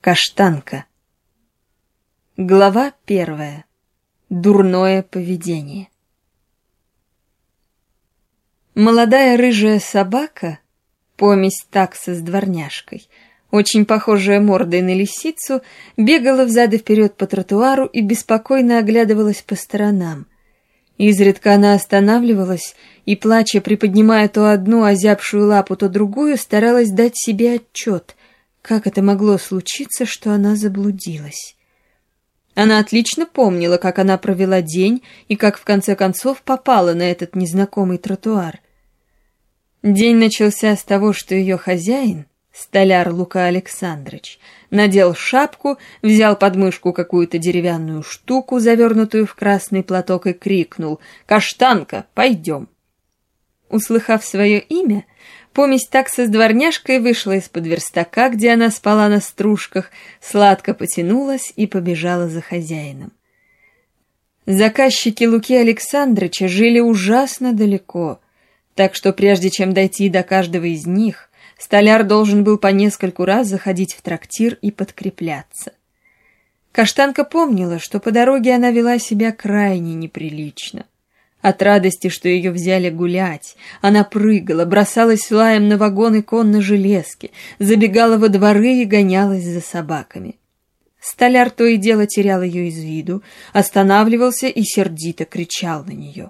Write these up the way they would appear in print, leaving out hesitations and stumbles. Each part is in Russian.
Каштанка. Глава 1. Дурное поведение. Молодая рыжая собака, помесь такса с дворняжкой, очень похожая мордой на лисицу, бегала взад и вперед по тротуару и беспокойно оглядывалась по сторонам. Изредка она останавливалась и, плача, приподнимая то одну озябшую лапу, то другую, старалась дать себе отчет, как это могло случиться, что она заблудилась. Она отлично помнила, как она провела день и как в конце концов попала на этот незнакомый тротуар. День начался с того, что ее хозяин, столяр Лука Александрович, надел шапку, взял под мышку какую-то деревянную штуку, завернутую в красный платок, и крикнул: «Каштанка, пойдем!». Услыхав свое имя, помесь такса с дворняжкой вышла из-под верстака, где она спала на стружках, сладко потянулась и побежала за хозяином. Заказчики Луки Александровича жили ужасно далеко, так что прежде чем дойти до каждого из них, столяр должен был по нескольку раз заходить в трактир и подкрепляться. Каштанка помнила, что по дороге она вела себя крайне неприлично. От радости, что ее взяли гулять, она прыгала, бросалась лаем на вагоны конно-железки, забегала во дворы и гонялась за собаками. Столяр то и дело терял ее из виду, останавливался и сердито кричал на нее.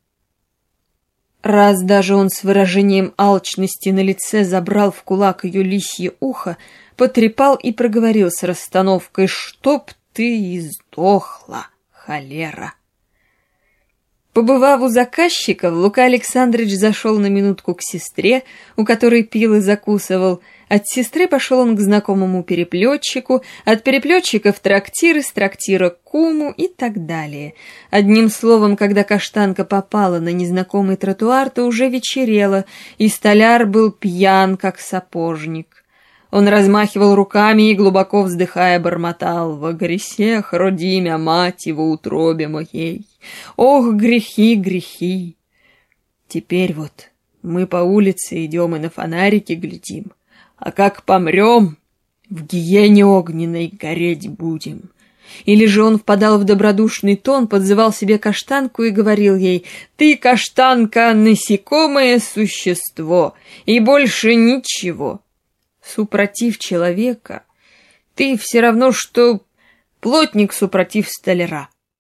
Раз даже он с выражением алчности на лице забрал в кулак ее лисье ухо, потрепал и проговорил с расстановкой: «Чтоб ты издохла, холера!». Побывав у заказчиков, Лука Александрович зашел на минутку к сестре, у которой пил и закусывал. От сестры пошел он к знакомому переплетчику, от переплетчика в трактир, из трактира к куму и так далее. Одним словом, когда Каштанка попала на незнакомый тротуар, то уже вечерело, и столяр был пьян, как сапожник. Он размахивал руками и, глубоко вздыхая, бормотал: «Во грехах родимя мать его утробе моей! Ох, грехи, грехи! Теперь вот мы по улице идем и на фонарики глядим, а как помрем, в гиене огненной гореть будем». Или же он впадал в добродушный тон, подзывал себе Каштанку и говорил ей: «Ты, Каштанка, насекомое существо, и больше ничего. Супротив человека ты все равно, что плотник супротив столяра».